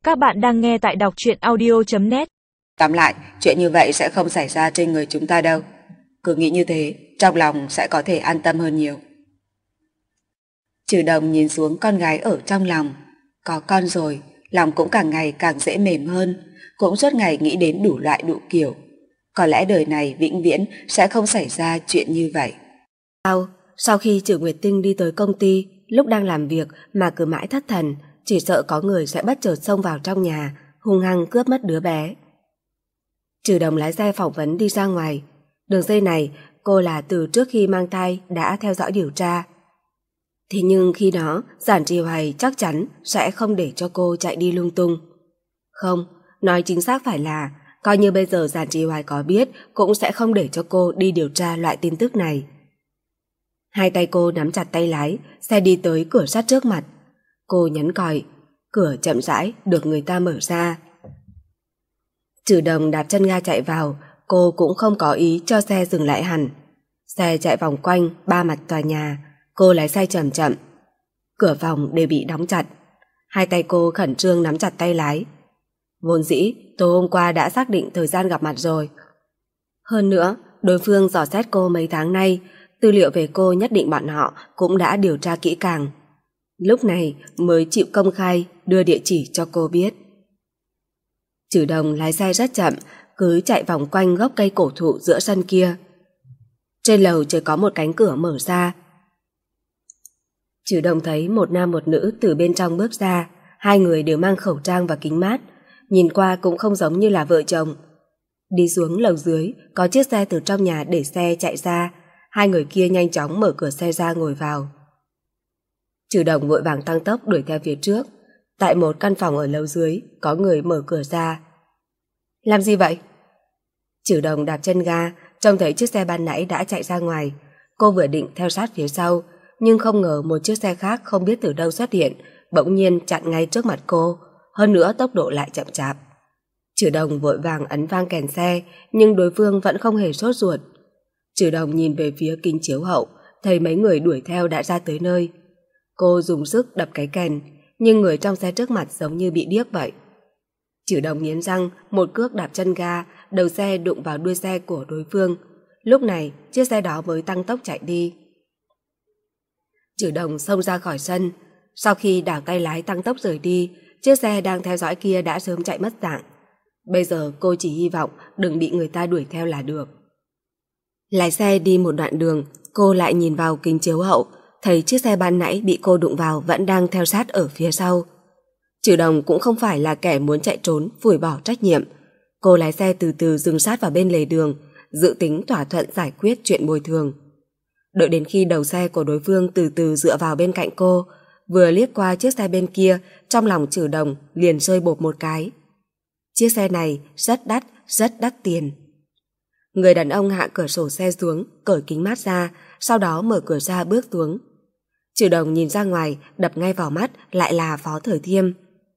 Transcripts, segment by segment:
Các bạn đang nghe tại đọc truyện audio.net. Tóm lại, chuyện như vậy sẽ không xảy ra trên người chúng ta đâu. Cứ nghĩ như thế, trong lòng sẽ có thể an tâm hơn nhiều. Trừ Đồng nhìn xuống con gái ở trong lòng. Có con rồi, lòng cũng càng ngày càng dễ mềm hơn, cũng suốt ngày nghĩ đến đủ loại đủ kiểu. Có lẽ đời này vĩnh viễn sẽ không xảy ra chuyện như vậy. Sau khi Trừ Nguyệt Tinh đi tới công ty, lúc đang làm việc mà cứ mãi thất thần, chỉ sợ có người sẽ bất chợt xông vào trong nhà, hung hăng cướp mất đứa bé. Trừ Đồng lái xe phỏng vấn đi ra ngoài. Đường dây này cô là từ trước khi mang thai đã theo dõi điều tra. Thế nhưng khi đó Giản Trì Hoài chắc chắn sẽ không để cho cô chạy đi lung tung. Không, nói chính xác phải là coi như bây giờ Giản Trì Hoài có biết cũng sẽ không để cho cô đi điều tra loại tin tức này. Hai tay cô nắm chặt tay lái, xe đi tới cửa sắt trước mặt. Cô nhấn còi, cửa chậm rãi được người ta mở ra. Trừ Đồng đạp chân ga chạy vào, cô cũng không có ý cho xe dừng lại hẳn. Xe chạy vòng quanh ba mặt tòa nhà, cô lái xe chậm chậm. Cửa phòng đều bị đóng chặt. Hai tay cô khẩn trương nắm chặt tay lái. Vốn dĩ tối hôm qua đã xác định thời gian gặp mặt rồi. Hơn nữa, đối phương dò xét cô mấy tháng nay, tư liệu về cô nhất định bọn họ cũng đã điều tra kỹ càng. Lúc này mới chịu công khai đưa địa chỉ cho cô biết. Trừ Đồng lái xe rất chậm, cứ chạy vòng quanh gốc cây cổ thụ giữa sân kia. Trên lầu chỉ có một cánh cửa mở ra. Trừ Đồng thấy một nam một nữ từ bên trong bước ra, hai người đều mang khẩu trang và kính mát, nhìn qua cũng không giống như là vợ chồng. Đi xuống lầu dưới, có chiếc xe từ trong nhà để xe chạy ra, hai người kia nhanh chóng mở cửa xe ra ngồi vào. Trừ Đồng vội vàng tăng tốc đuổi theo phía trước. Tại một căn phòng ở lầu dưới, có người mở cửa ra. Làm gì vậy? Trừ Đồng đạp chân ga, trông thấy chiếc xe ban nãy đã chạy ra ngoài. Cô vừa định theo sát phía sau, nhưng không ngờ một chiếc xe khác không biết từ đâu xuất hiện, bỗng nhiên chặn ngay trước mặt cô, hơn nữa tốc độ lại chậm chạp. Trừ Đồng vội vàng ấn vang kèn xe, nhưng đối phương vẫn không hề sốt ruột. Trừ Đồng nhìn về phía kính chiếu hậu, thấy mấy người đuổi theo đã ra tới nơi. Cô dùng sức đập cái kèn, nhưng người trong xe trước mặt giống như bị điếc vậy. Trừ Đồng nghiến răng, một cước đạp chân ga, đầu xe đụng vào đuôi xe của đối phương. Lúc này, chiếc xe đó mới tăng tốc chạy đi. Trừ Đồng xông ra khỏi sân. Sau khi đảo tay lái tăng tốc rời đi, chiếc xe đang theo dõi kia đã sớm chạy mất dạng. Bây giờ cô chỉ hy vọng đừng bị người ta đuổi theo là được. Lái xe đi một đoạn đường, cô lại nhìn vào kính chiếu hậu, thấy chiếc xe ban nãy bị cô đụng vào vẫn đang theo sát ở phía sau. Trừ Đồng cũng không phải là kẻ muốn chạy trốn, phủi bỏ trách nhiệm. Cô lái xe từ từ dừng sát vào bên lề đường, dự tính thỏa thuận giải quyết chuyện bồi thường. Đợi đến khi đầu xe của đối phương từ từ dựa vào bên cạnh cô, vừa liếc qua chiếc xe bên kia, trong lòng Trừ Đồng liền rơi bột một cái. Chiếc xe này rất đắt tiền. Người đàn ông hạ cửa sổ xe xuống, cởi kính mát ra, sau đó mở cửa ra bước xuống. Trừ Đồng nhìn ra ngoài, đập ngay vào mắt lại là Phó Thời Thiêm.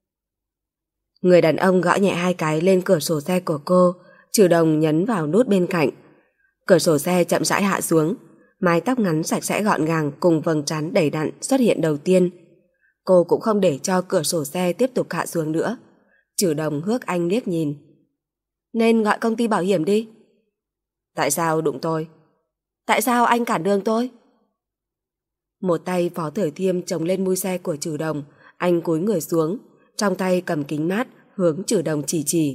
Người đàn ông gõ nhẹ hai cái lên cửa sổ xe của cô, Trừ Đồng nhấn vào nút bên cạnh. Cửa sổ xe chậm rãi hạ xuống, mái tóc ngắn sạch sẽ gọn gàng cùng vầng trán đầy đặn xuất hiện đầu tiên. Cô cũng không để cho cửa sổ xe tiếp tục hạ xuống nữa. Trừ Đồng hước anh liếc nhìn. Nên gọi công ty bảo hiểm đi. Tại sao đụng tôi? Tại sao anh cản đường tôi? Một tay Phó Thời Thiêm chồng lên mui xe của Trừ Đồng, anh cúi người xuống, trong tay cầm kính mát hướng Trừ Đồng chỉ.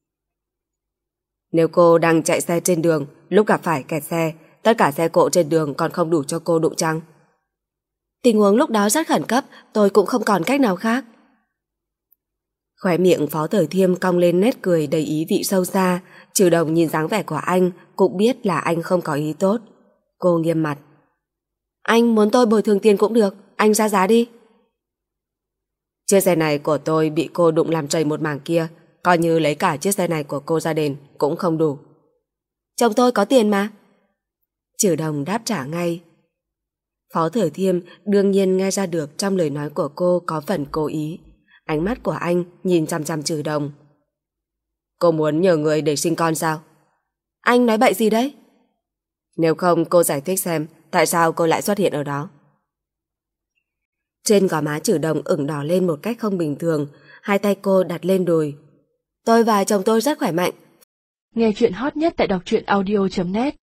Nếu cô đang chạy xe trên đường, lúc gặp phải kẹt xe, tất cả xe cộ trên đường còn không đủ cho cô đụng chăng? Tình huống lúc đó rất khẩn cấp, tôi cũng không còn cách nào khác. Khóe miệng Phó Thời Thiêm cong lên nét cười đầy ý vị sâu xa. Trừ Đồng nhìn dáng vẻ của anh cũng biết là anh không có ý tốt. Cô nghiêm mặt. Anh muốn tôi bồi thường tiền cũng được, anh ra giá đi. Chiếc xe này của tôi bị cô đụng làm trầy một mảng kia, coi như lấy cả chiếc xe này của cô ra đền cũng không đủ. Chồng tôi có tiền mà. Trừ Đồng đáp trả ngay. Phó Thời Thiêm đương nhiên nghe ra được trong lời nói của cô có phần cố ý. Ánh mắt của anh nhìn chằm chằm Trừ Đồng. Cô muốn nhờ người để sinh con sao? Anh nói bậy gì đấy? Nếu không cô giải thích xem tại sao cô lại xuất hiện ở đó. Trên gò má Trừ Đồng ửng đỏ lên một cách không bình thường. hai tay cô đặt lên đùi. Tôi và chồng tôi rất khỏe mạnh. Nghe chuyện hot nhất tại đọc truyện audio.net